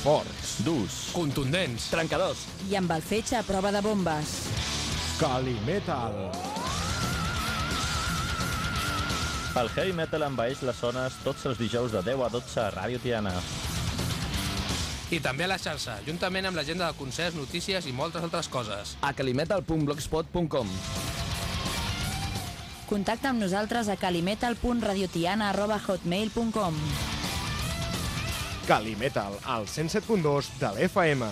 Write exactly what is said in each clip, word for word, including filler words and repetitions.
Forts. Durs. Contundents. Trencadors. I amb el fetge a prova de bombes. Calimetal. El heavy metal envaeix les zones tots els dijous de deu a dotze a Ràdio Tiana. I també a la xarxa, juntament amb l'agenda de concerts, notícies i moltes altres coses. A calimetal punt blogspot punt com. Contacta amb nosaltres a calimetal punt radiotiana arroba hotmail punt com. Calimetal, al cent set punt dos de l'F M.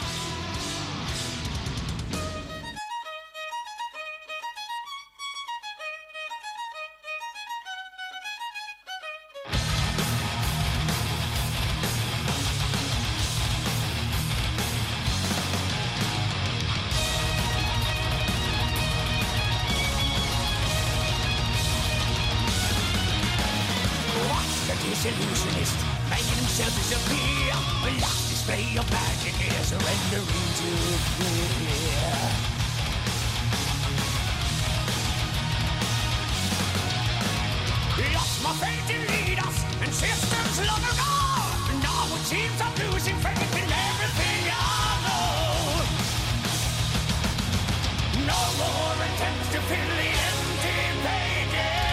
Illusionist, making himself disappear. A last display of magic is surrendering to fear. Lost my faith in leaders and systems long ago. Now it seems I'm losing faith in everything I know. No more attempts to fill the empty pages.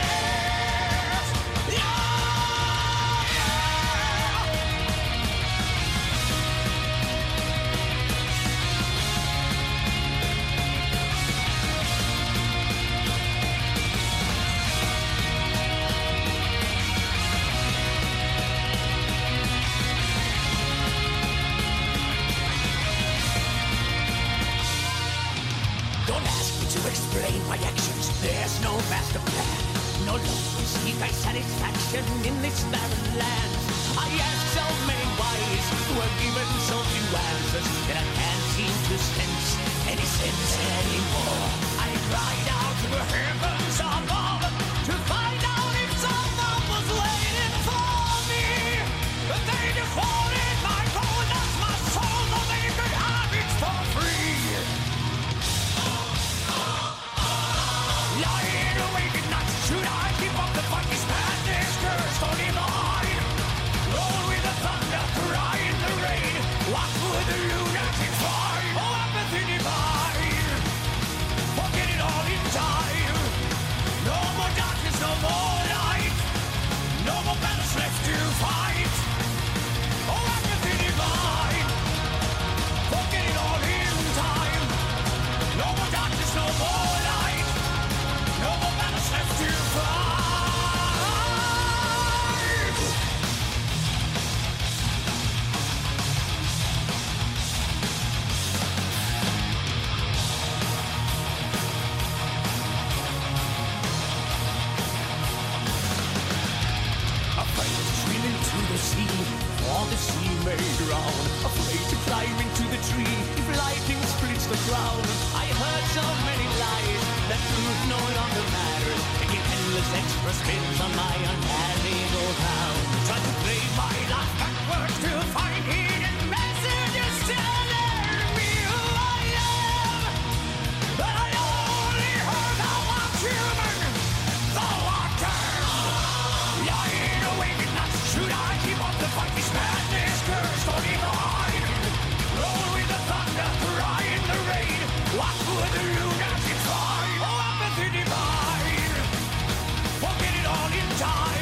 Explain my actions, there's no master plan. No longer seek I satisfaction in this barren land. I asked so many whys, were given so few answers, that I can't seem to sense any sense anymore. I cried out to the heavens above to find out if someone was waiting for me. But they defaulted my gold as my soul, so they could have it for free. Lying awake at night, should I keep up the fight? This madness cursed or divine. Roll with the thunder, cry in the rain. What would the lunatic find? Oh, apathy divine. Forget it all in time. No more darkness, no more light. No more battles left to fight. Oh, apathy divine. Forget it all in time. No more darkness, no more light. No more battles left to fight. Afraid to swim into the sea, for the sea may drown. Afraid to climb into the tree, if lightning splits the ground. I heard so many lies that truth no longer matters, making endless extra spins on my uncanny go-round. Try to play my life backwards to find hidden messages telling me who I am. But I only heard how I'm human, though I'm damned. Lying awake at night, should I keep up the fight? This madness cursed or divine. Roll with the thunder, cry in the rain. What would the lunatic find? Oh, apathy divine. Forget it all in time.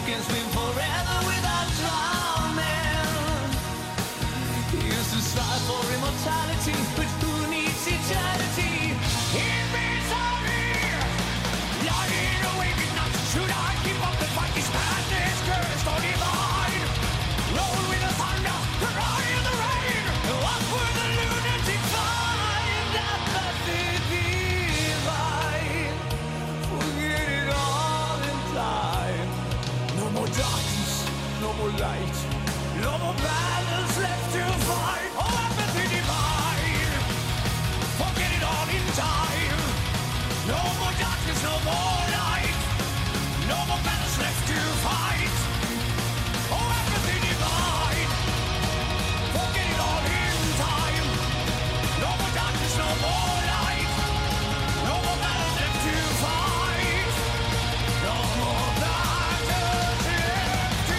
can swim forever without drowning. He used to strive for immortality, but who needs eternity? In misery, lying awake at night. Should I keep up the fight? This man is cursed or divine. Roll with the thunder, cry in the rain. Walk where the lunatic find apathy divine. Forget it all in time. No more darkness, no more light. No more battles left to fight. Oh, apathy divine. Forget it all in time. No more darkness, no more light. No more battles left to fight. Oh, apathy divine. Forget it all in time. No more darkness, no more light. No more battles left to fight. No more battles left to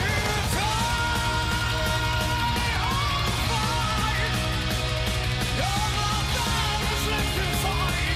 fight. No more battles left to fight.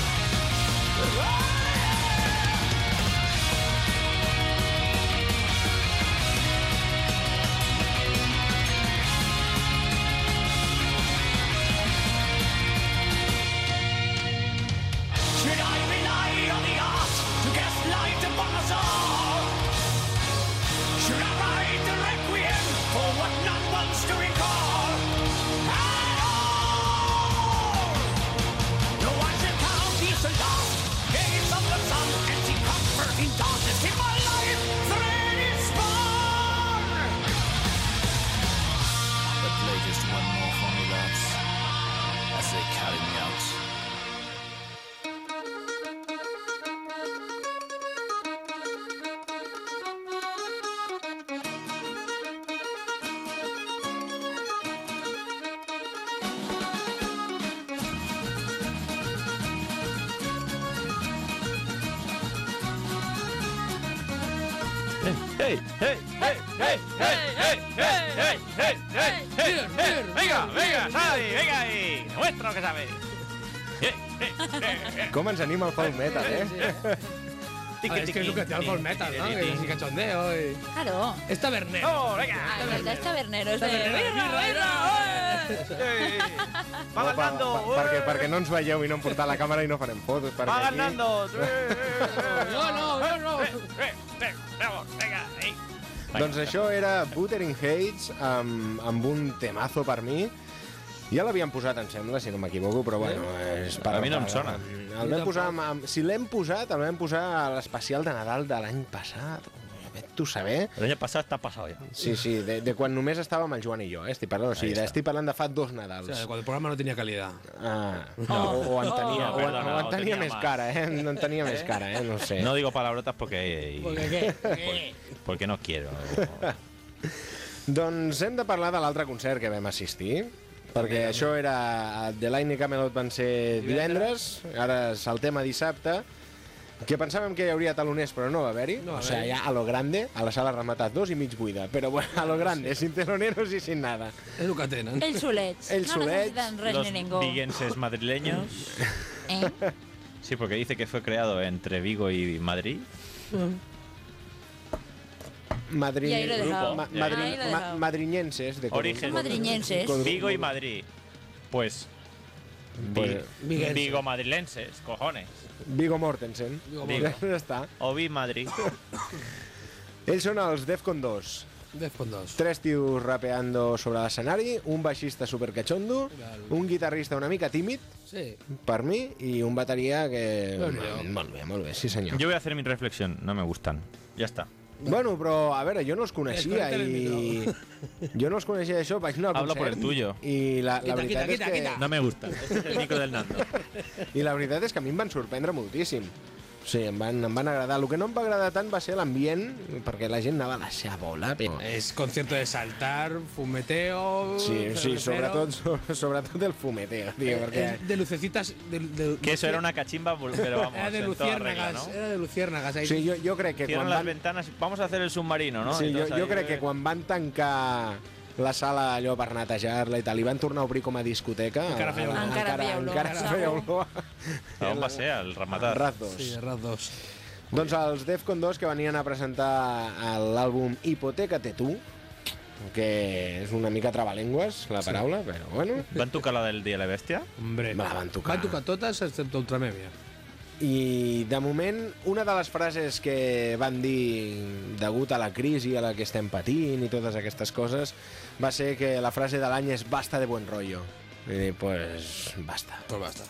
Should I rely on the art to cast light upon us all? Should I write the requiem for what none wants to recall? At all! No one should count these the last days of the sun and see comfort in darkness in my life thread is spun. But play just one more for me, lads, as they carry me out. Hey, hey, hey, hey, hey, hey, hey, hey, hey, hey, hey, hey, venga, venga, Xavi, venga ahí, demuestra lo que sabes. Eh, eh, eh, eh. Com ens anima el folk metal, eh? Ah, es que es lo que te da el folk metal, ¿no? Que es así cachondeo y... Claro. Es tabernero. ¡Oh, venga! La verdad es tabernero. Es de... Tabernero, ¡Birra, birra, birra! Eh, Va No, per, ganando! per, perquè, perquè no ens veieu i no hem portat la càmera i no farem fotos. perquè Va aquí- ganando! Yo no, yo no. Venga, ahí. Doncs això era Wuthering Heights amb, amb un temazo per mi. Ja l'havien posat, em sembla, si no m'equivoco, però bueno, és per... A mi no em sona. El vam posar, amb, amb, si l'hem posat, el vam posar a l'especial de Nadal de l'any passat. Vet tu saber. El año pasado está pasado ya. Sí, sí, de, de quan només estàvem el Joan i jo, eh? Estic parlant, o sigui, Ahí està. estic parlant de fa dos Nadals. O sea, cuando el programa no tenía calidad. Ah, no, o, o en tenia, Oh, o, en- perdona, o en o tenia tenia més más. cara, eh? No en tenia més cara, eh? No sé. No digo palabrotas porque... ¿Por qué? Porque no quiero. Doncs hem de parlar de l'altre concert que vam assistir, perquè això era... The Lightning Camelot van ser divendres, ara saltem a dissabte, que pensàvem que hi hauria taloners, però no va haver-hi. No va o sigui, haver-hi. ja a lo grande, a la sala rematat dos i mig buida, però bueno, a lo grande, sin teloneros y sin nada. Es lo que tenen. Ells solets. Ells no solets, necesitan res Los ni ningú. viguenses madrileños. Eh? Sí, porque dice que fue creado entre Vigo y Madrid. Madri... Y ahí lo he dejado. ma- Ahí madri- lo he ma- dejado. madriñenses. De Origen. Son madriñenses. con- Vigo y Madrid. Pues... Pues, Vi- Viguenses. Vigo madrilenses, cojones. Vigo Mortensen. Vigo Ja està. O Vi Madrid. Ells són els Defcon dos. Defcon dos. Tres tios rapeando sobre l'escenari, un baixista supercachondo, un guitarrista una mica tímid, Sí. per mi, i un bateria que... Déu-n'hi-do. Molt bé, molt bé, sí senyor. Yo voy a hacer mi reflexión. No me gustan. Ya está. Bueno, però, a veure, jo no els coneixia Desconecta el i... Jo no els coneixia d'això, vaig anar al Habla por concert. el tuyo. I la, la Quita, veritat quita, és que... quita, No me gusta. Este es el micro del Nando. I la veritat és que a mi em van sorprendre moltíssim. Sí, em van, em van agradar. El que no em va agradar tant va ser l'ambient, perquè la gent anava a la seva bola. Però... Es concierto de saltar, fumeteo... Sí, sí, cervecero. sobretot, so- sobretot el fumeteo, tío, perquè... Eh, De lucecitas... De, de- Que eso era una cachimba, pero vamos, Era de en toda regla, luciérnagas, ¿no? era de luciérnagas. Ahí. Sí, jo, jo crec que Cierran quan las van... ventanas y vamos a hacer el submarino, ¿no? Sí, Y jo, todos jo ahí, crec que eh, quan van tancar la sala allò per netejar-la i tal, i van tornar a obrir com a discoteca... Encara feia olor. Encara feia olor, Encara segur. feia olor. ¿A dónde va a ser? Al Al rematar. Raz dos. Sí, de Raz dos. Doncs els Defcon dos que venien a presentar l'àlbum Hipotecate tu, que és una mica trabalengües, la paraula, sí. Però bueno... Van tocar la del Dia de la Bèstia? Hombre, Me la van tocar. Van tocar totes, excepte Ultramèvia. I, de moment, una de les frases que van dir degut a la crisi a la que estem patint i totes aquestes coses va ser que la frase de l'any és basta de buen rollo. I dir, pues, basta. Pues basta.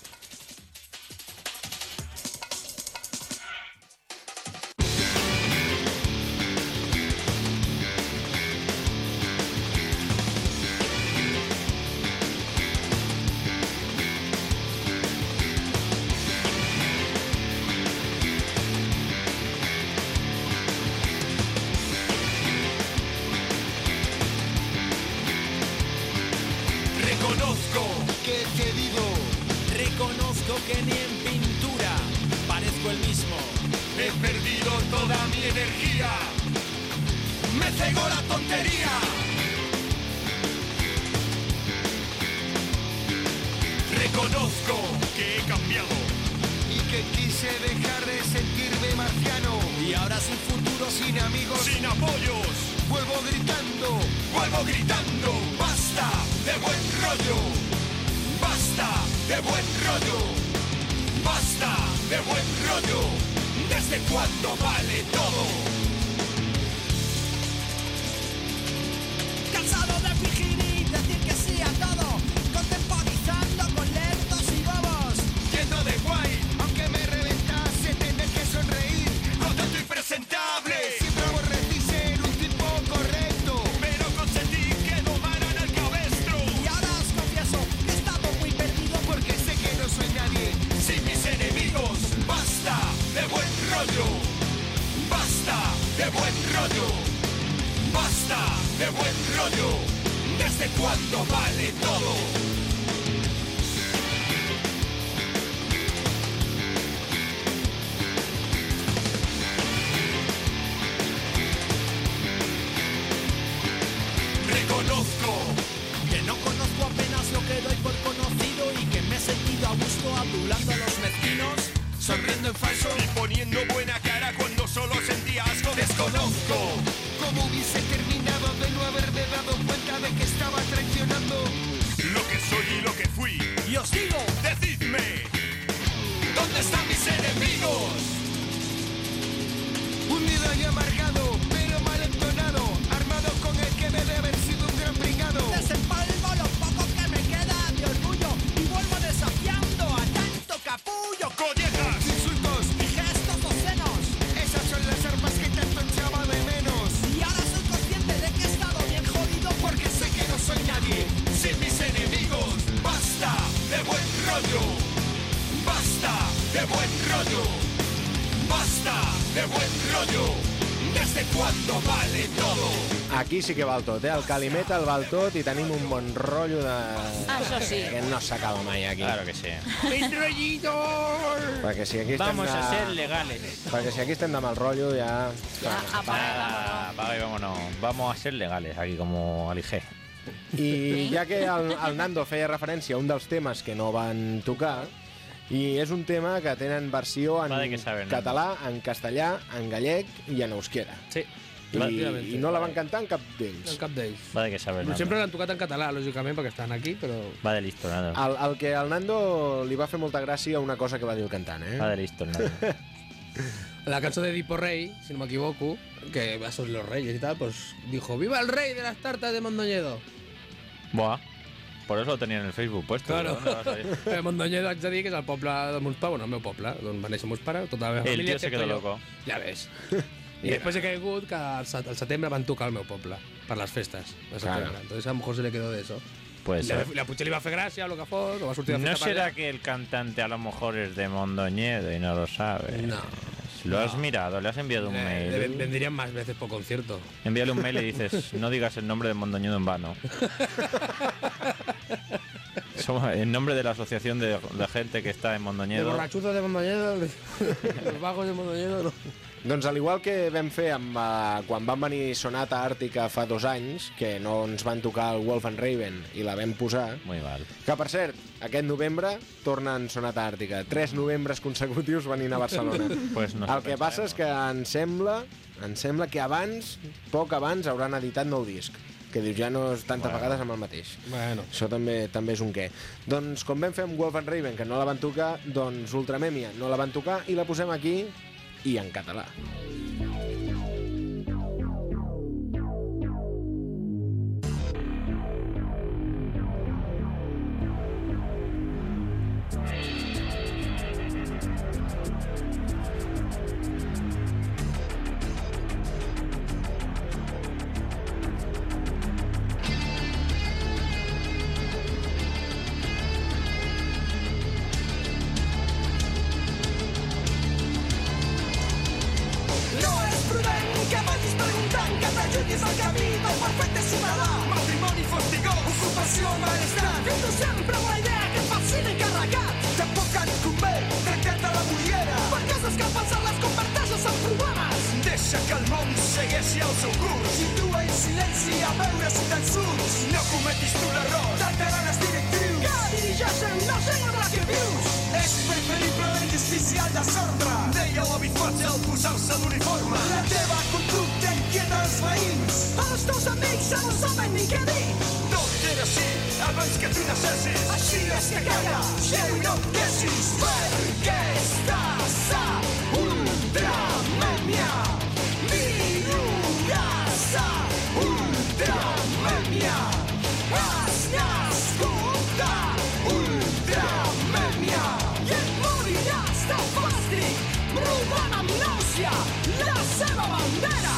Aquí sí que val tot, eh? El Calimetal val tot i tenim un bon rotllo de... Això sí. Que no s'acaba mai aquí. Claro que sí. ¡Mis rollitos! Perquè si aquí estem Vamos de... a ser legales. Perquè si aquí estem de mal rotllo ja... Ja, apaga i Ah, vámonos. va, y vámonos. Vamos a ser legales aquí como Alige. I ja que el, el Nando feia referència a un dels temes que no van tocar, i és un tema que tenen versió en Va de què saben, català, en castellà, en gallec i en euskera. Sí. I, i no la van cantar en cap En d'ells. cap d'ells. Va de que saber nada. Sempre l'han tocat en català, lògicament, perquè estan aquí, però... Va de listo, nada. El, el que al Nando li va fer molta gràcia una cosa que va dir el cantant, eh? Va de listo, nada. La canción de Edipo Rey, si no me equivoco, que va sobre los reyes y tal, pues dijo: ¡Viva el rey de las tartas de Mondoñedo! Buah. Por eso lo tenía en el Facebook puesto. Claro. ¿No? No, no, Eh, Mondoñedo haig de dir que és el poble de mons pares, bueno, el meu poble, d'on va néixer mons pares, tota la meva El família. tío se excepte quedó jo. loco. Ja ves. I després he caigut que al set- al setembre van tocar al meu poble, per les festes de setembre. Claro. Entonces a lo mejor se le quedó de eso. Puede Le, ser. le, potser li va fer gràcia o lo que fos, o va sortir de ¿No festa per será allà. que el cantante a lo mejor es de Mondoñedo y no lo sabe? No. ¿Lo has No. mirado? ¿Le has enviado un Le, mail? le vendrían más veces por concierto. Envíale un mail y dices, no digas el nombre de Mondoñedo en vano. Somos en nombre de la asociación de la gente que está en De Mondoñedo. borrachuzos de Mondoñedo, los vagos de Mondoñedo. No. Doncs al igual que vam fer amb, uh, quan van venir Sonata Àrtica fa dos anys, que no ens van tocar el Wolf and Raven i la vam posar, Muy mal. que per cert, aquest novembre tornen Sonata Àrtica. Tres novembres consecutius venint a Barcelona. Pues no el que sé, passa no. és que em sembla, em sembla que abans, poc abans, hauran editat nou disc. Que dius, ja no és tantes Bueno. vegades amb el mateix. Bueno. Això també també és un què. Doncs com vam fer amb Wolf and Raven, que no la van tocar, doncs Ultramèmia no la van tocar i la posem aquí i en català. No és prudent que vagis preguntant que t'ajudis al camí del perfecte ciutadà. Matrimoni fastigós, ocupació malestat. Que tu sempre una idea que et fascina i carregat. Tampoc et convé tractar-te la mullera, per coses que pensant les converteixes en problemes. Deixa que el món segueixi el seu curs i tu en silenci a veure si te'n surts. No cometis tu l'error d'alterar les directrius que dirigeixen la gent en la que vius. És preferible la injustícia al desordre, deia l'avi Fàcil al posar-se l'uniforme. La teva conducta inquieta els veïns, els teus amics ja no saben ni què dir. Tot era així abans que tu naixessis, així és que calla, geu i no et queixis. Perquè estàs a Ultramèmia, viuràs a Ultramèmia, has nascut a Ultramèmia i et moriràs de fàstic, robant amb nàusea la seva bandera.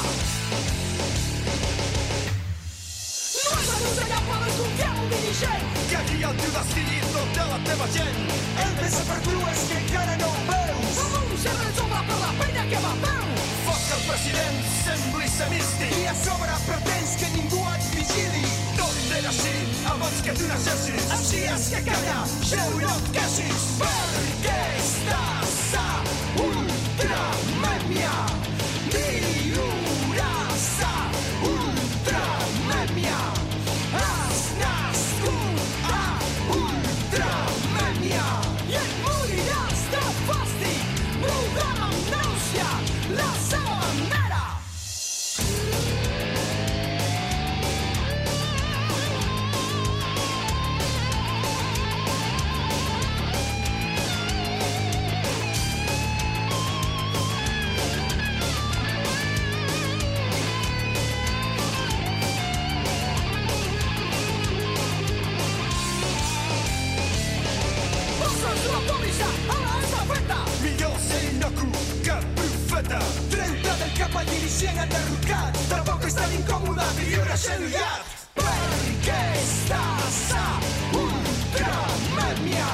No és aconsellable desconfiar un dirigent que guia el teu destí i tota la teva gent. Ell pensa per tu, és que encara no ho veus. Com un cert resombra per la penya que va peu. Fos que el president sembli ser místic i a sobre pretens que ningú et vigili. Tot era així abans que tu naixessis, així és que calla, geu i no et queixis. Perquè estàs a Ultramèmia, viuràs a Ultramèmia, has nascut a Ultramèmia i et moriràs de fàstic, robant amb nàusea la seva bandera. Posa'ns la pòlissa a l'estafeta, millor ser innocu que profeta. Treu-te del cap al dirigent enderrocat, tampoc és tan incòmode viure xenollat. Perquè estàs a Ultramèmia,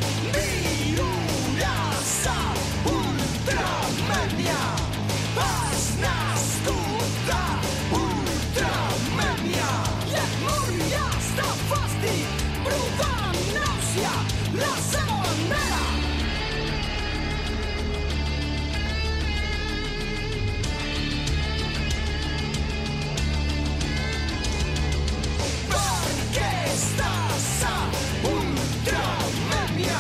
viuràs a Ultramèmia, has nascut a Ultramèmia i et moriràs de fàstic, provant amb nàusea la seva bandera. Perquè estàs a Ultramèmia,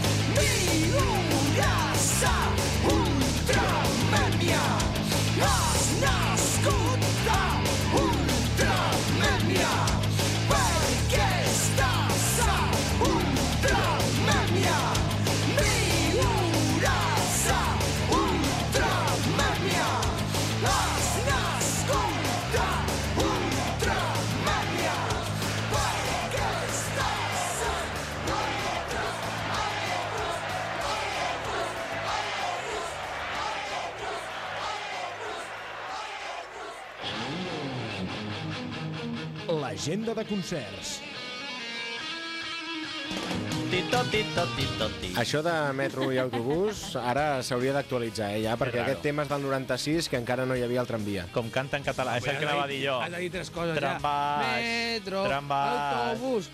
viuràs a Ultramèmia, has nascut a Ultramèmia. Perquè estàs a Ultramèmia, viuràs a Ultramèmia, has nascut a Ultramèmia. Perquè estàs a L'agenda de concerts. Tito, tito, tito, tito. Això de metro i autobús ara s'hauria d'actualitzar, eh, ja, perquè raro. aquest tema és del noranta-sis, que encara no hi havia el tramvia. Com canta en català, és el que anava a dir jo. Has de dir tres coses Trambaix, ja. Metro, trambaix. autobús,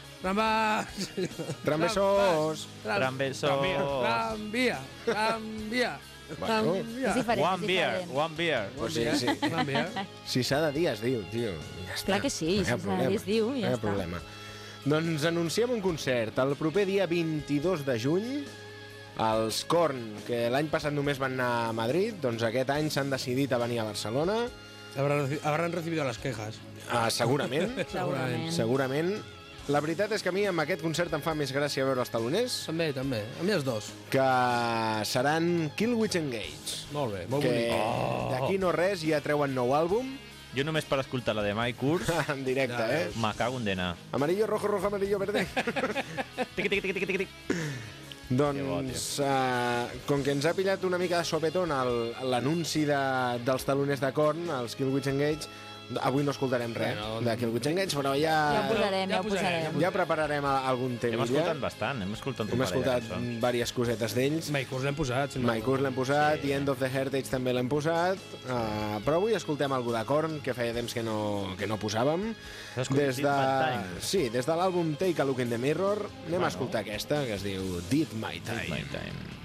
trambaix, Trambesos. tram- Trambesos. Tramvia, tramvia, Bueno, És diferent, One és beer, diferent. one beer. o sigui, sí. Va bé, eh? Si s'ha de dir, es diu, tio. Ja està. Clar que sí, No hi ha si s'ha de dir, problema. es diu i ja no hi ha està. problema. Doncs anunciem un concert el proper dia vint-i-dos de juny. Els Korn, que l'any passat només van anar a Madrid, doncs aquest any s'han decidit a venir a Barcelona. Habrán, reci- habrán recibido las quejas. Uh, segurament, Segurament. segurament. La veritat és que a mi amb aquest concert em fa més gràcia veure els taloners, També, també. A mi els dos. que seran Killwitch Engage, Molt bé, molt que bonic. Oh. d'aquí no res ja treuen nou àlbum Jo només per escoltar la de My Curse en directe, Ja eh? me cago en denar. Amarillo, rojo, rojo, amarillo, verde. Tiqui, tiqui, tiqui, tiqui, tiqui. Doncs, uh, com que ens ha pillat una mica de sopetón el- l'anunci de, dels taloners de Korn, els Killwitch Engage, avui no escoltarem res Bueno, de Killwitch Engage, però Ja ho ja, posarem, ja ja ho posarem. ja prepararem a- algun Hem tema. escoltat bastant, hem escoltat un Hem parell de escoltat cançons. diverses cosetes d'ells. Maicurs l'hem posat. Si no- Maicurs l'hem posat Sí. i End of the Heritage també l'hem posat, uh, però avui escoltem algú de Korn, que feia temps que no, que no posàvem. Has escoltat Des de, Did My Time? sí, des de l'àlbum Take a Look in the Mirror anem Bueno. a escoltar aquesta, que es diu Did My Time. Did My Time.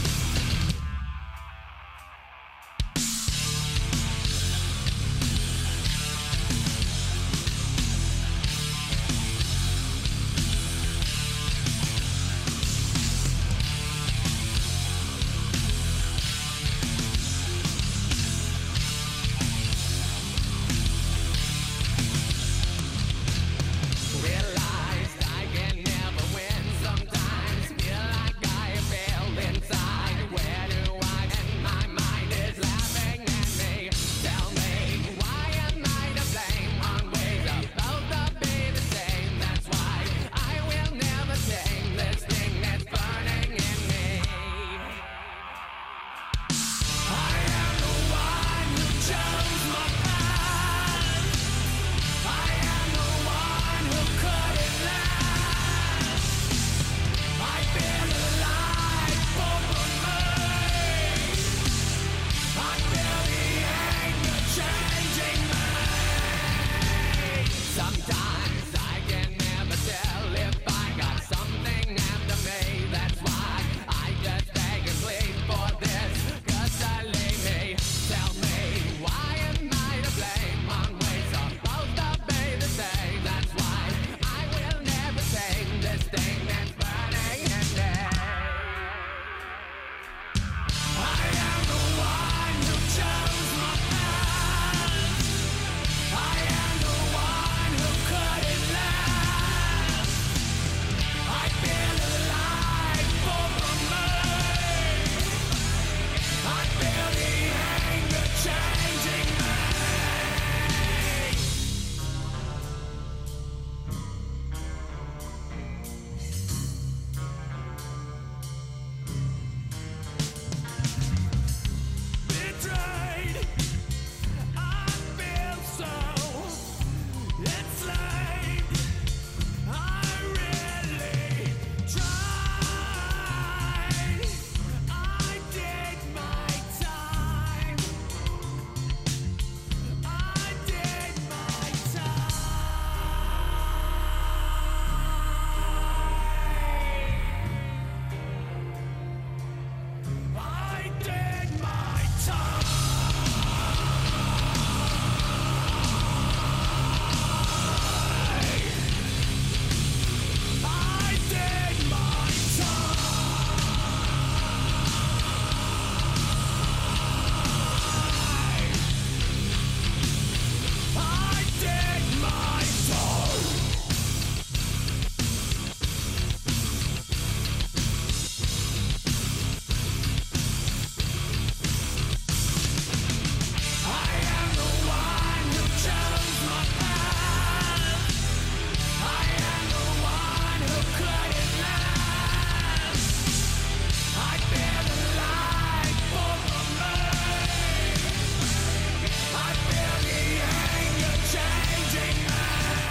I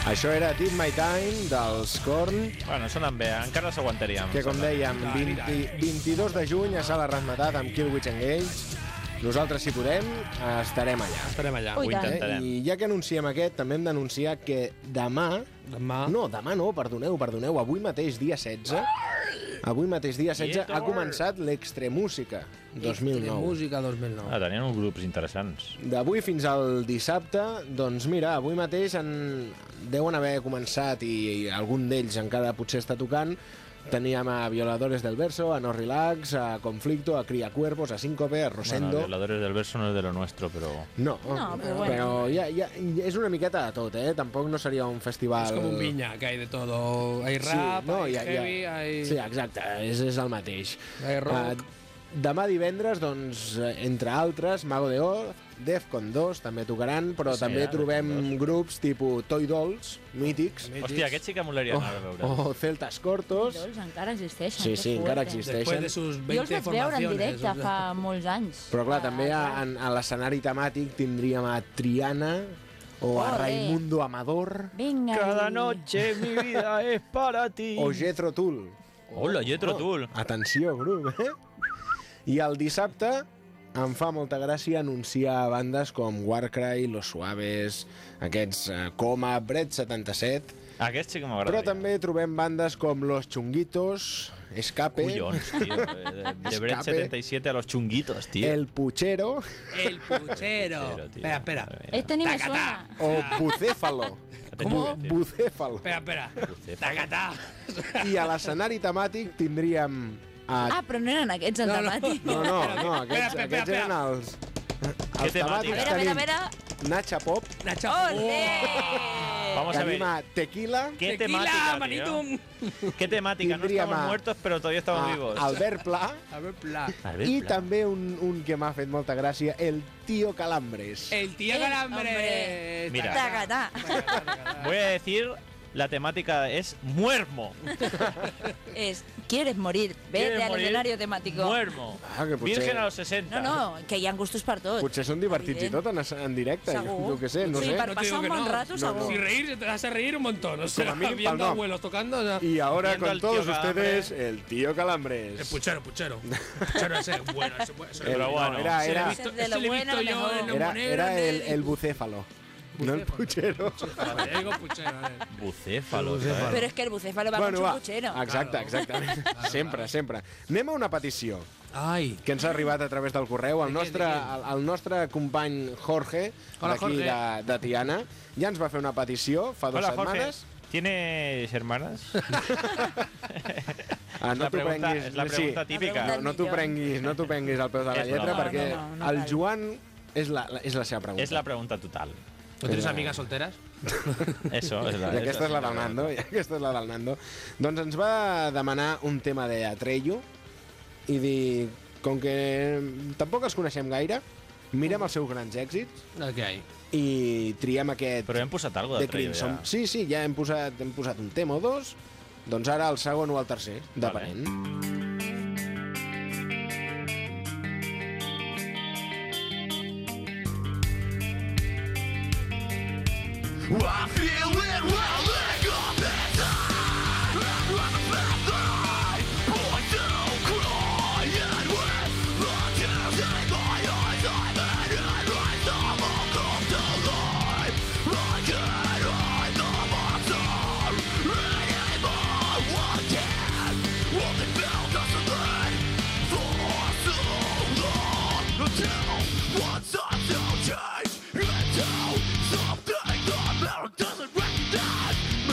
Això era Did My Time dels Korn, Bueno, sonen bé, encara s'aguantaríem. que com dèiem, vint, vint-i-dos de juny a Sala Razmetat amb Killswitch Engage. Nosaltres, si podem, estarem allà. Estarem allà. Ui, Ho tant. intentarem. I ja que anunciem aquest, també hem d'anunciar que demà... Demà. No, demà no, perdoneu, perdoneu. Avui mateix, dia setze, avui mateix, dia setze, ha començat l'Extremúsica dos mil nou. Música dos mil nou. Ah, tenien uns grups interessants. D'avui fins al dissabte, doncs mira, avui mateix en... deuen haver començat i, i algun d'ells encara potser està tocant. Teníem a Violadores del Verso, a No Relax, a Conflicto, a Cría Cuerpos, a Síncope, a Rosendo... Bueno, Violadores del Verso no és de lo nuestro, però... No, No, però bueno. però ja, ja, és una miqueta de tot, eh? Tampoc no seria un festival... Es como un viña, que hay de todo. Hay rap, no, hay ja- ja- heavy, hay... Sí, exacte, és, és el mateix. Hay rock. Uh, demà divendres, doncs, eh, entre altres, Mago de Oz, Defcon dos també tocaran, però Sí, també eh, trobem Defcon grups tipus Toy Dolls, mítics, Hòstia, aquest sí que molaria anar a veure. o Celtas Cortos. Dolls encara existeixen. Sí, que sí, encara fuerte. existeixen. Después de sus Jo els veinte vaig veure en formaciones. directe o sea. fa molts anys. Però clar, Ah, també a, clar. en, a l'escenari temàtic tindríem a Triana o a Ole. Raimundo Amador Vinga. Cada i- noche mi vida es para ti. o Jethro Tull. Hola, Jethro Tull. Atenció, grup, eh? I el dissabte em fa molta gràcia anunciar bandes com Warcry, Los Suaves, aquests eh, Coma, Bret setanta-set, Aquest sí que m'agrada. però també trobem bandes com Los Chunguitos, Escape, Collons, tío. De, de Bret Escape. setenta y siete a los chunguitos, tío. El Puchero El puchero. Puchero, tío. Espera, espera. Madre mía. Este ni me Tacatá. suena. o Bucéfalo. ¿Cómo? Bucéfalo. Espera, espera. Bucéfalo. Tacatá. I a l'escenari temàtic tindríem... A... Ah, però no eren aquests el No, no. temàtic. No, no, no, aquests, Espera, espera, aquests espera. eren els... Què Els temàtica? A temàtics veure, a veure, a tenim veure. Nacha Pop, Nacha. Olé! Vamos a ver. tenim a Tequila, ¿Qué Tequila, temática, manito. tío? ¿Qué temática? No Tindríem estamos a- muertos, pero todavía estamos a vivos. Albert Pla A ver, pla. Albert i Pla. també un, un que m'ha fet molta gràcia, el Tío Calambres. El tío El Calambre. Mira. Tacatá. Voy a decir, la temática es muermo. Es, ¿quieres morir? ¿Quieres Vete al morir? escenario temático. Muermo. Ah, que potser, Virgen a los sesenta. No, no, que hi ha gustos per tot. potser són divertits i Evident. tot en, en directe, jo, Segur. jo què sé, no sí, sé. per No te passar digo un que bon no. rato, No, segur. no. Si reír, te vas a reír un montón. O sea, Como mínimo, viendo pal nom. abuelos tocando. O sea, Y ahora Viendo con al todos Tío ustedes, el Tío el Calambres. puchero, puchero. Puchero ese es bueno. Ese, bueno, ese El- Pero no, bueno, era, ese lo he era, visto, De ese lo lo he bueno, visto yo mejor. en los era, moneros. era el, de- el bucéfalo, no el puchero. Vale, digo puchero. eh. Bucéfalo. Bucéfalo. ¿sabes? Però és que el bucéfalo va Bueno, con va, su puchero. exacte, exactament. Sempre, sempre. Anem a una petició Ay. que ens ha arribat a través del correu. El De què, nostre, de què? el, el nostre company Jorge, Hola, d'aquí Jorge. de, de Tiana, ja ens va fer una petició fa dues Hola, Jorge. setmanes. ¿Tienes hermanas? Ah, Es la no t'ho pregunta- prenguis. es la sí, pregunta típica. no, no t'ho millor. prenguis, no t'ho prenguis al peu de la És lletra, broma. perquè No, no, no el cal. Joan és la, la, és la seva pregunta. Es la pregunta total. ¿No tienes Era- amigas solteras? Eso es la I aquesta és la esa del sí Nando, i aquesta és la del Nando. Doncs ens va demanar un tema de Atreyu i dir, com que tampoc els coneixem gaire, mirem els seus grans èxits ¿Qué hay? i triem aquest Però hem posat alguna de de Atreyu Crimson. ja. Sí, sí, ja hem posat, hem posat un tema o dos, doncs ara el segon o el tercer, depenent. I feel it welling up inside. I'm a bad guy, boy, don't cry. And with the tears in my eyes, I'm in it right now. I'll come to life. I can't hide the monster anymore. One day, only built us a thread for so long. Until one starts to change into something the mirror doesn't recognize.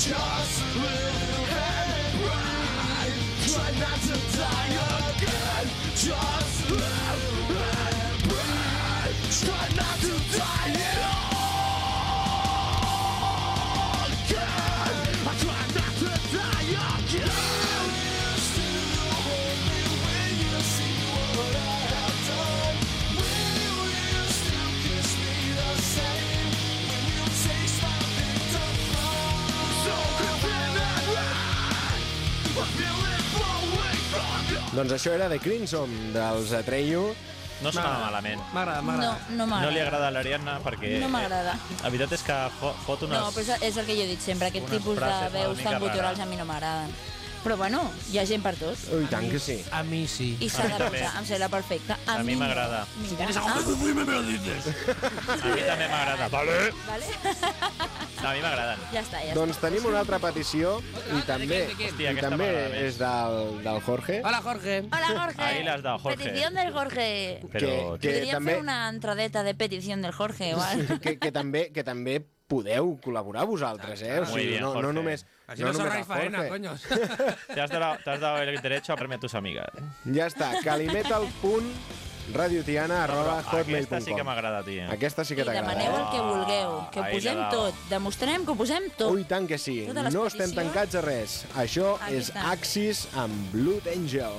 Doncs això era The Crimson, dels Atreyu. No sonava malament. M'agrada, m'agrada. No, no m'agrada. No li agrada a l'Ariadna perquè... No m'agrada. Eh, la veritat és que fo- fot unes... No, però és, és el que jo he dit sempre, aquest unes tipus de frases una veus mica tan guturals rares. a mi no m'agraden. Però bueno, hi ha gent per tot. Ui, tant que sí. A mi sí. I s'ha A mi de també. posar, em sembla perfecte. A, A mi no. m'agrada. Mira, ah, A mi també m'agrada. Vale. vale? A mi m'agraden. Ja està, ja Doncs tenim una altra petició i també, Hòstia, i aquesta també m'agrada més. és del, del Jorge. Hola, Jorge. està. Hola, Jorge. Ahí las da, Jorge. Petición del Jorge. Però... Que- que- Podríem també- fer una entradeta de petición del Jorge, igual. Que, que, també, que també podeu col·laborar vosaltres, eh? O Muy sigui, bien, no, no Jorge. només, Así no no, només no el faena, Jorge. coños. Te has, dado, te has dado el derecho a premiar a tus amigas. Ja està, calimetal punt radiotiana arroba hotmail Aquesta punt sí que com. m'agrada, tia. Aquesta sí que I t'agrada. demaneu Eh? el que vulgueu, que ho Ahí posem la dava. tot. Demostrem que ho posem tot. Ui, tant que sí. Totes les No estem peticions. tancats a res. Això Aquí és està. Axis amb Blood Angel.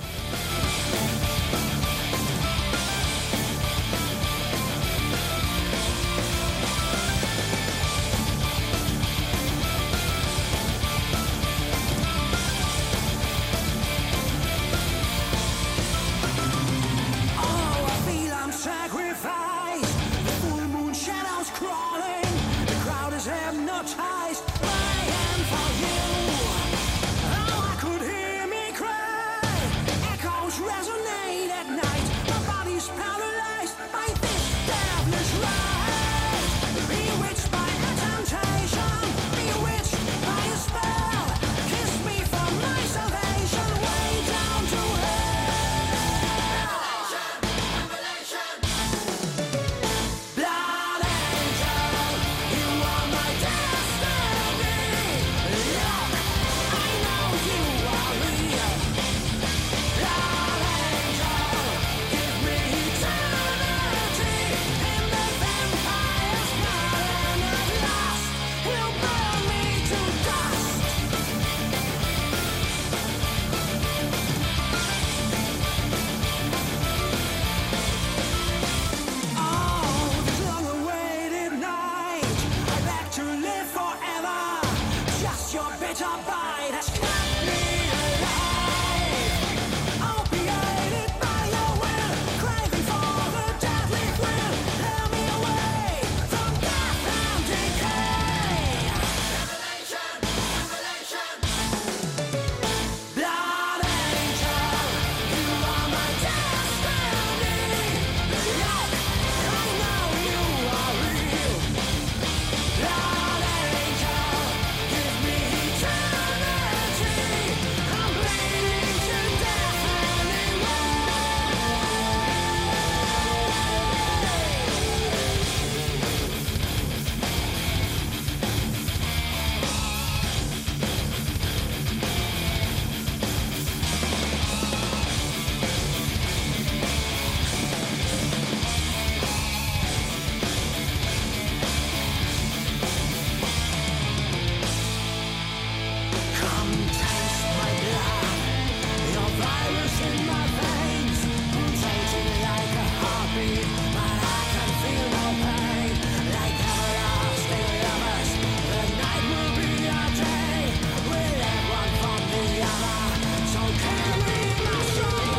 Oh, I feel I'm sacrificed. The full moon shadows crawling. The crowd is hypnotized. I am for you. Oh, I could hear me cry. Echoes resonate at night. My body's paralyzed by this devilish ride. Bewitched by a temptation. Bewitched by a spell. Kiss me for my salvation. Way down to hell. Blood angel, you are my destiny. Look, I know you are real. Blood angel, give me eternity in the vampire's garden at last. He'll burn me to dust. Oh, this long-awaited night. I beg to live forever. Just your bitter bite has kept me alive. Opiated by your will, craving for the deadly thrill. Tear me away from death and decay. Revelation, revelation. Blood angel, you are my destiny. Look, I know you are real. Blood angel, give me eternity. I'm bleeding to death anyway. Come taste my blood, your virus in my veins, pulsating like a heartbeat, but I can feel no pain. Like everlasting lovers, the night will be our day. We live one from the other, so carry my soul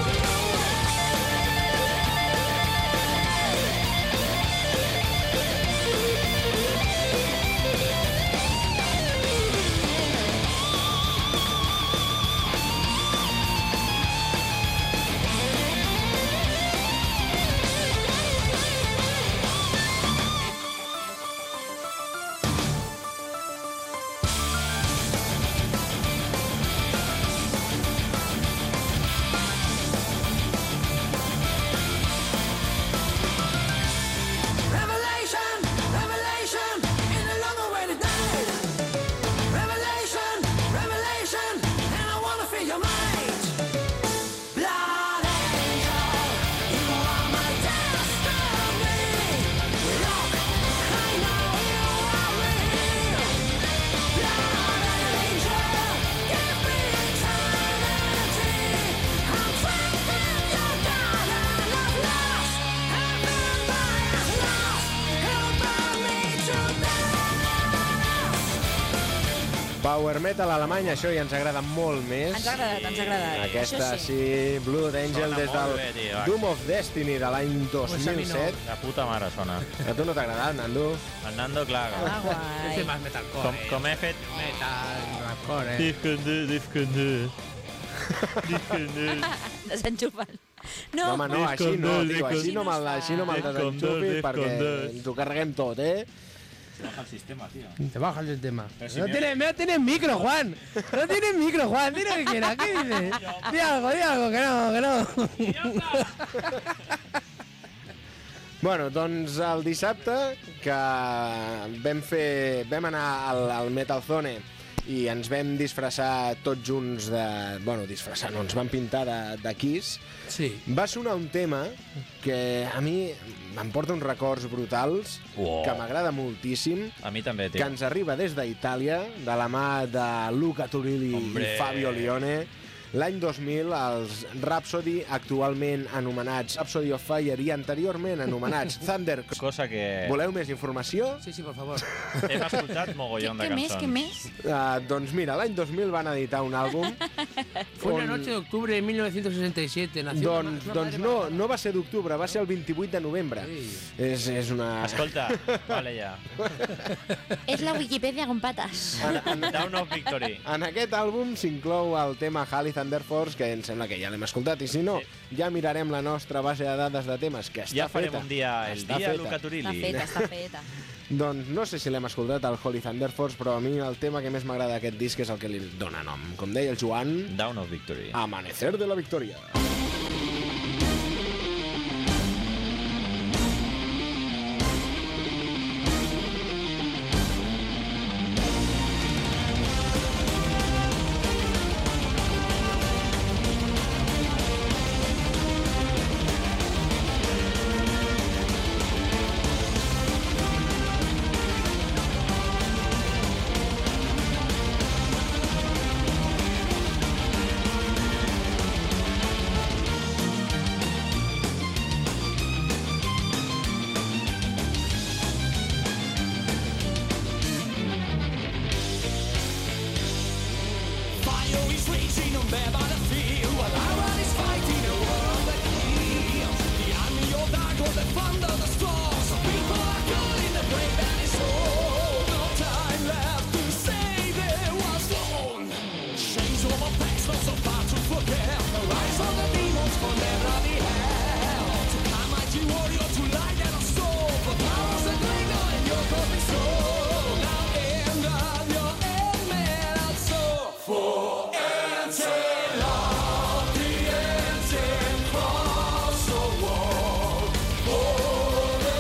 Power metal alemany, això ja ens agrada molt més. Ens ha agradat, ens ha agradat. Aquesta Això sí. sí, Blood Angel Sona des molt del bé, tio. Doom of Destiny de l'any dos Pues a mi mil no. set. De puta mare sona. A tu no t'ha agradat, Nando? El Nando, clar. Ah, Yo guai. soy más metalcore. Com, com he fet... Metal, rapcore. Discondé, discondé. Discondé. Desenxufa'l. No, Home, no, així no, tio, així no me'l així no me'l Descondós, desenxufis perquè descondós. ens ho carreguem tot, eh? Te baja el sistema. No tienes, no tienes micro, Juan. No tienes micro, Juan. Di lo que quieras. ¿Qué dices? Di algo, di algo, que no, que no. Bueno, doncs el dissabte que vam fer, vam anar al, al Metal Zone i ens vam disfressar tots junts de... Bueno, disfressar, no, ens vam pintar de, de Kiss. Sí. Va sonar un tema que a mi em porta uns records brutals, Uau. que m'agrada moltíssim, A mi també, que tio. ens arriba des d'Itàlia, de la mà de Luca Turilli Hombre. i Fabio Lione. L'any dos mil, els Rhapsody, actualment anomenats Rhapsody of Fire i anteriorment anomenats Thunder. Cosa que Voleu més informació? Sí, sí, por favor. hem escoltat què, mogollon de què més, cançons. què més? Uh, doncs mira, l'any dos mil van editar un àlbum. Fue una on- noche de octubre de mil novecientos sesenta y siete. Nació una- Doncs, una doncs madre no, embarazada. no va ser d'octubre, va ser el vint-i-vuit de novembre. Sí. És, és una... Escolta, vale ja. És la Wikipedia con patas. En, en, Down of Victory. en aquest àlbum s'inclou el tema Halley Thunder Force, que em sembla que ja l'hem escoltat, i si no, Sí. ja mirarem la nostra base de dades de temes, que està Ja farem feta. un dia el Està dia feta. Luca Està Turilli. feta, està feta. Doncs no sé si l'hem escoltat, el Holy Thunder Force, però a mi el tema que més m'agrada d'aquest disc és el que li dona nom. Com deia el Joan, Down of Victory. Amanecer de la Victoria. Fire is raging on bare battlefield while Iran is fighting a war on the hills. The army of Dagon, the thunder, the storm. Some people are calling the brave and it's all. No time left to say they was alone. Chains of our past, not so far to forget. The rise of the demons from their bloody hell. To come mighty warrior to light and a soul. The powers that linger in your coffee soul. Now end of your end, man, out so. For until all the ends and cross the wall. For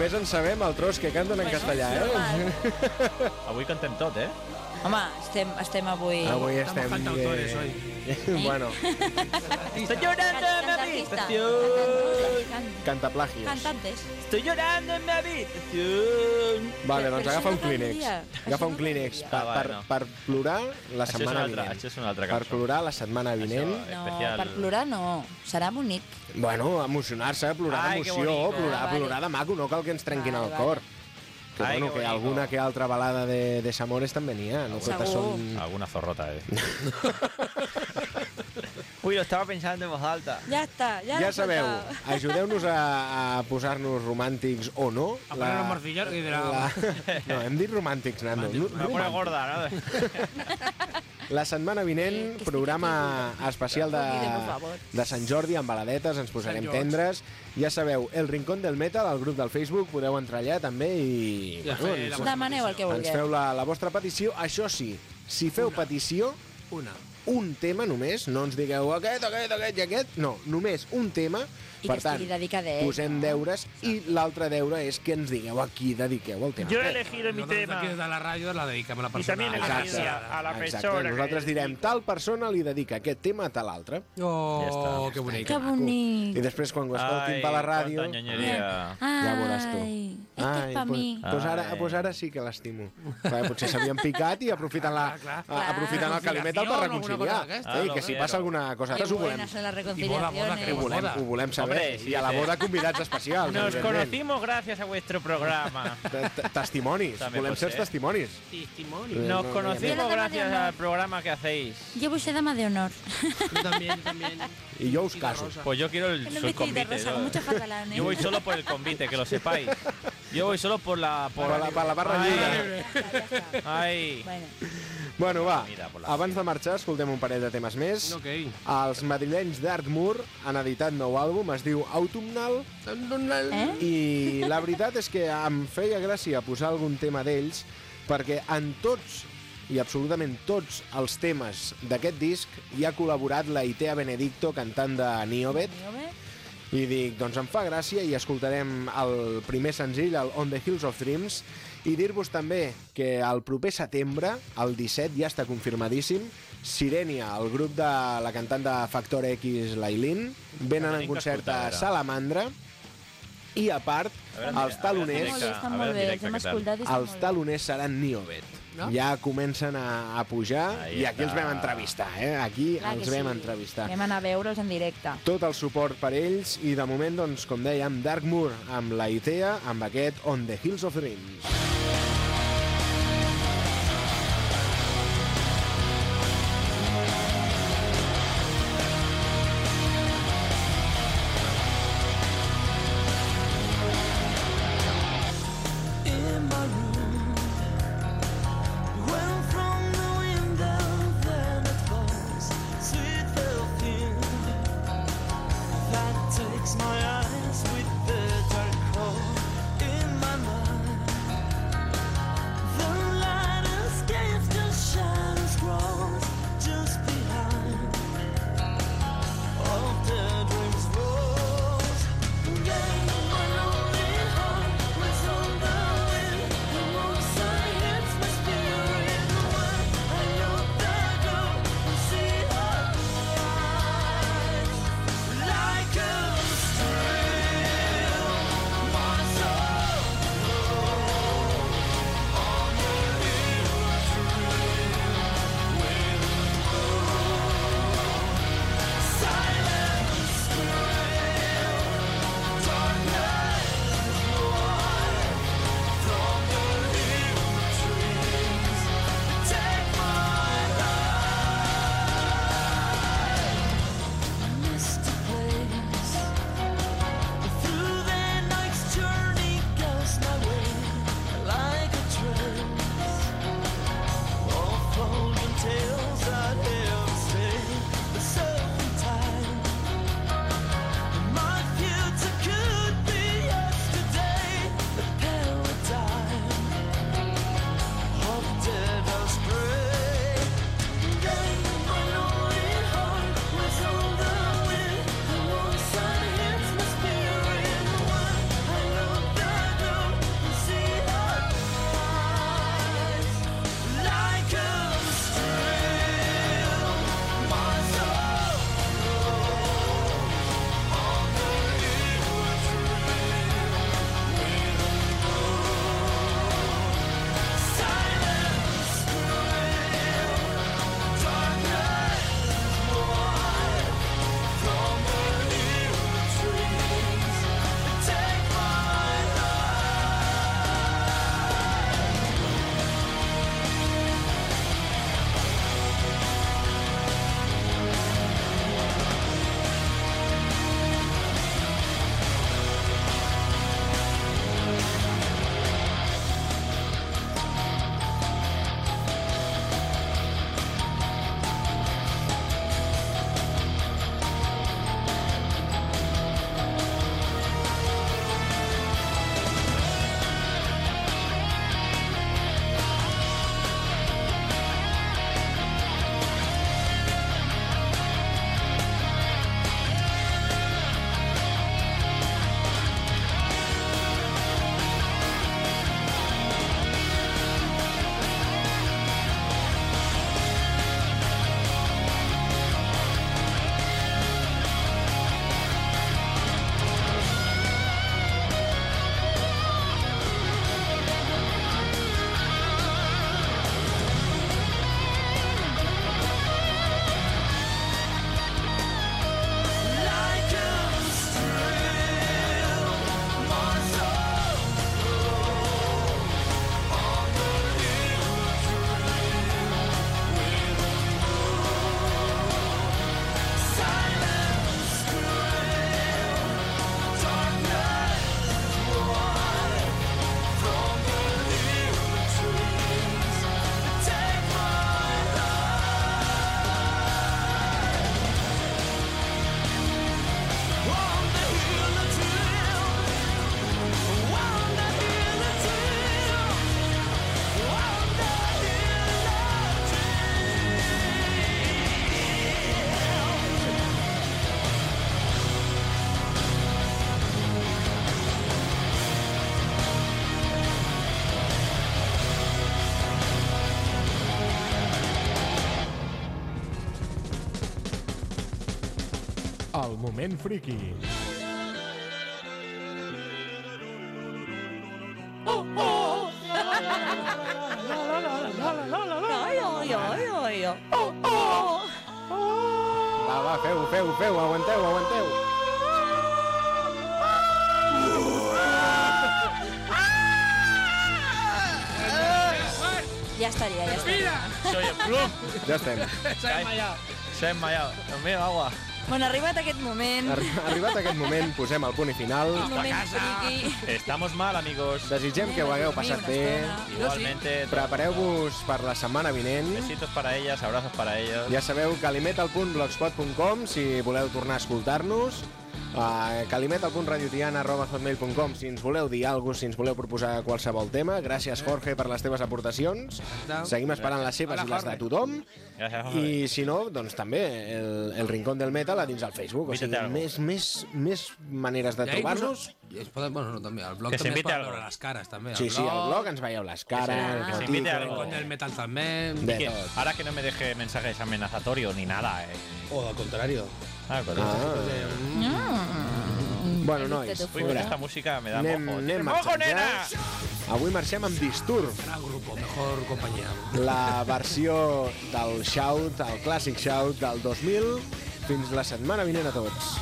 només en sabem el tros que canten en castellà, eh? Avui cantem tot, eh? Home, estem, estem avui... Avui estem... cantautores, hoy. Bueno, Estoy llorando en mi habitación. cantaplagios. Cantantes. Estoy llorando en mi habitación. Vale, doncs Però agafa un això no Kleenex. dia. Agafa un Kleenex per, Ah, per, bueno. per plorar la Això és setmana una altra- vinent. això és una altra Per cançó. plorar la setmana vinent. Això. No, Especial. per plorar no. Serà bonic. Bueno, emocionar-se, plorar Ai, que d'emoció, bonico. plorar, Ah, vale. plorar de maco, no cal que ens trenquin Vale, el vale. cor. Que, Ai, bueno, que que bonico. alguna que altra balada de, de Samores també n'hi ha, no totes Segur. són... Alguna zorrota, eh. Uy, lo estaba pensando en voz alta. Ja està, ja, Ja l'he sabeu, soltat. ajudeu-nos a, a posar-nos romàntics o no. A ponernos morcillas y de la... la... No, hem dit romàntics, Nando. Romàntics. Me pone Romàntics. gorda, ¿no? La setmana vinent, Que estic programa aquí. especial de, Convide, por favor. de Sant Jordi, amb baladetes, ens posarem Sant Jordi. tendres. Ja sabeu, El Rincón del Metal, al grup del Facebook, podeu entrar allà també i... Ja bueno, fer la ens, Demaneu el que ens vulgueu. feu la, la vostra petició. Això sí, si feu petició, Una. un tema només, no ens digueu aquest, aquest, aquest i aquest, no, només un tema. I Per que tant, estigui dedicat a ell, posem no? deures i l'altre deure és que ens digueu a qui dediqueu el tema. Yo he elegido mi Nosotros tema. aquí desde la radio la dedicamos a la persona. también he agraciada. elegido a la Exacte. persona que Nosaltres le direm, dedico. tal persona li dedica aquest tema a tal altre. Oh, Ja està. que bonic. Que bonic. I després, quan ho escoltin per la ràdio... Quanta ñoñería. Ja veuràs tu. Ai, és que és per pues, mi. Pues ara, Ai. pues ara sí que l'estimo. Clar, potser s'havien picat i aprofiten, la, Clar, a- aprofiten el Calimetal per Reconciliació, reconciliar. alguna cosa Ei, d'aquestes. que si Ah, passa lo alguna cosa, Qué ho volem, buenas son las boda, boda, reconciliaciones. que ho volem, ho volem saber. Hombre, sí, I a la sí. boda convidats especials. Nos evidentment. conocimos gracias a vuestro programa. T- t- Testimonis, També volem pot ser ser. testimonis. Testimonio. Eh, Nos no, Yo conocimos la dama de gracias honor. al programa que hacéis. Yo voy a ser dama de honor. Tú también, tú también. I jo us Y de caso. rosa. Pues yo quiero el, Que no el me estoy de convite. rosa, ¿no? con mucho catalán, ¿eh? Yo voy solo por el convite, que lo sepáis. Yo voy solo por la... Por, Per la, per la barra Ai. lliure. Ja està, ja està. Ai. Bueno, Bueno, va, Mira, por la- abans de marxar, escoltem un parell de temes més. Ok. Els madrilenys d'Artmoor han editat nou àlbum, es diu Autumnal, eh? i la veritat és que em feia gràcia posar algun tema d'ells, perquè en tots, i absolutament tots els temes d'aquest disc, hi ha col·laborat la Itea Benedicto, cantant de Niobet, i dic, doncs em fa gràcia i escoltarem el primer senzill, el On the Hills of Dreams, i dir-vos també que el proper setembre, el disset, ja està confirmadíssim, Sirenia, el grup de la cantant de Factor X, l'Ailin, venen en Tenim que concert escoltar, a ara. Salamandra, i a part, A veure, els a veure, taloners, Molt directe, bé, està a molt veure, bé. directe, Hem què tal? escoltat i està els molt bé. taloners seran Niobet. No? Ja comencen a, a pujar Ahí i aquí els està. vam entrevistar, eh? Aquí Clar els que vam sí. entrevistar. Vam anar a veure'ls en directe. Tot el suport per ells i de moment, doncs, com dèiem, Darkmoor amb la Itea, amb aquest On the Hills of Dreams. In my room, when from the window then it falls, sweet perfume that takes my eyes with the dark hole in my mind. El moment friki. Va, va, feu-ho, feu-ho, feu-ho, aguanteu, aguanteu. Ja estaria, ja estaria. Soy el club. Ja estem. Se ha desmayado. Se ha desmayado. También agua. Bueno, arribat aquest moment. Arri arribat aquest moment, posem el punt i final. Un moment friki. Estamos mal, amigos. Desitgem que ho hagueu passat bé. Igualmente. Prepareu-vos per la setmana vinent. Besitos para ellas, abrazos para ellos. Ja sabeu, calimetal punt blogspot punt com si voleu tornar a escoltar-nos. Uh, calimetal punt radiotiana arroba hotmail punt com si ens voleu dir alguna cosa, si ens voleu proposar qualsevol tema. Gràcies, Jorge, per les teves aportacions. Seguim esperant les seves i les de tothom. I si no, doncs també el, el Rincón del Metal a dins del Facebook. O sigui, més, més, més maneres de trobar-nos. Bueno, no, també, al blog Que també es s'invite pot algo. veure les cares, també. Sí, sí, al blog ens veieu les cares, Que el se invite fotico, algo. Con el metal también. de Que- tot. ahora que no me deje mensajes amenazatorios ni nada, eh. O al contrario. Ah, con Ah. Bueno, nois, Uy, con mira, esta música me da anem, mojo. anem ¡Mojo, marxant nena! ja. Avui marxem amb Disturb, Gran grupo, mejor compañía. la versió del Shout, el clàssic Shout del dos mil. Fins la setmana vinent a tots.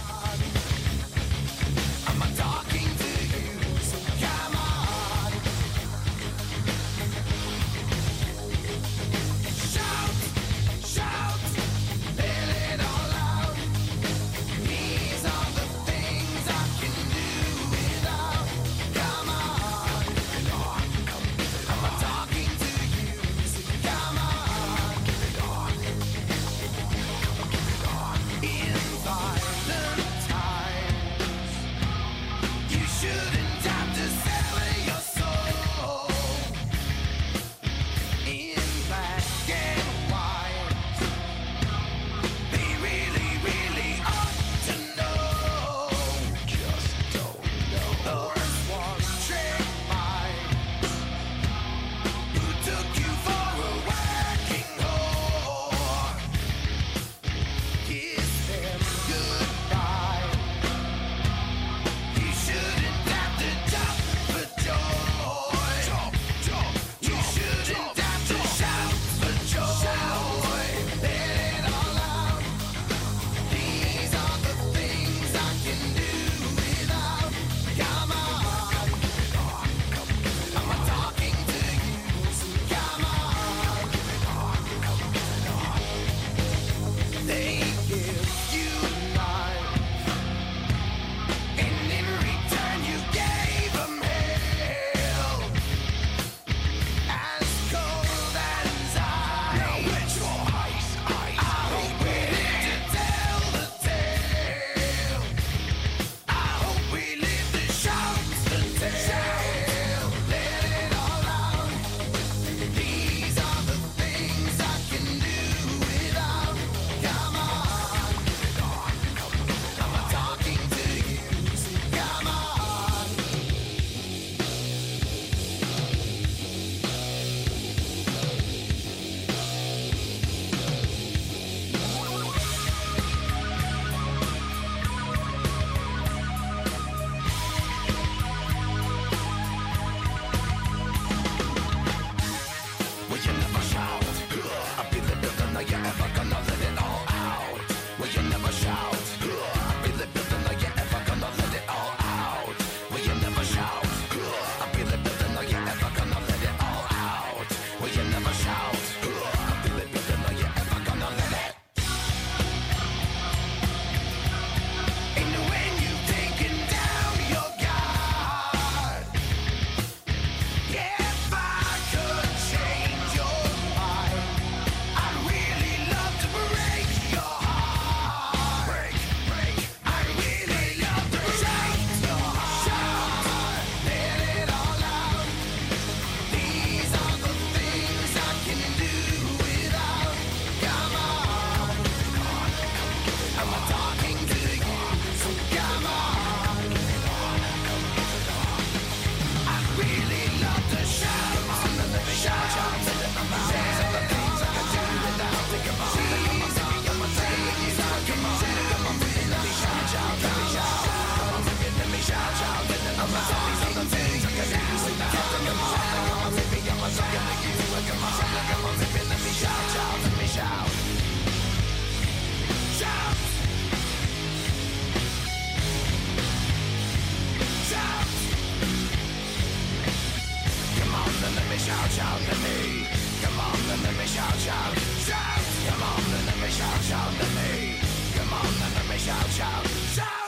If I could change your shout, shout to me. Come on, then let me shout, shout, shout. Come on, then let me shout, shout to me. Come on, then let me shout, shout, shout.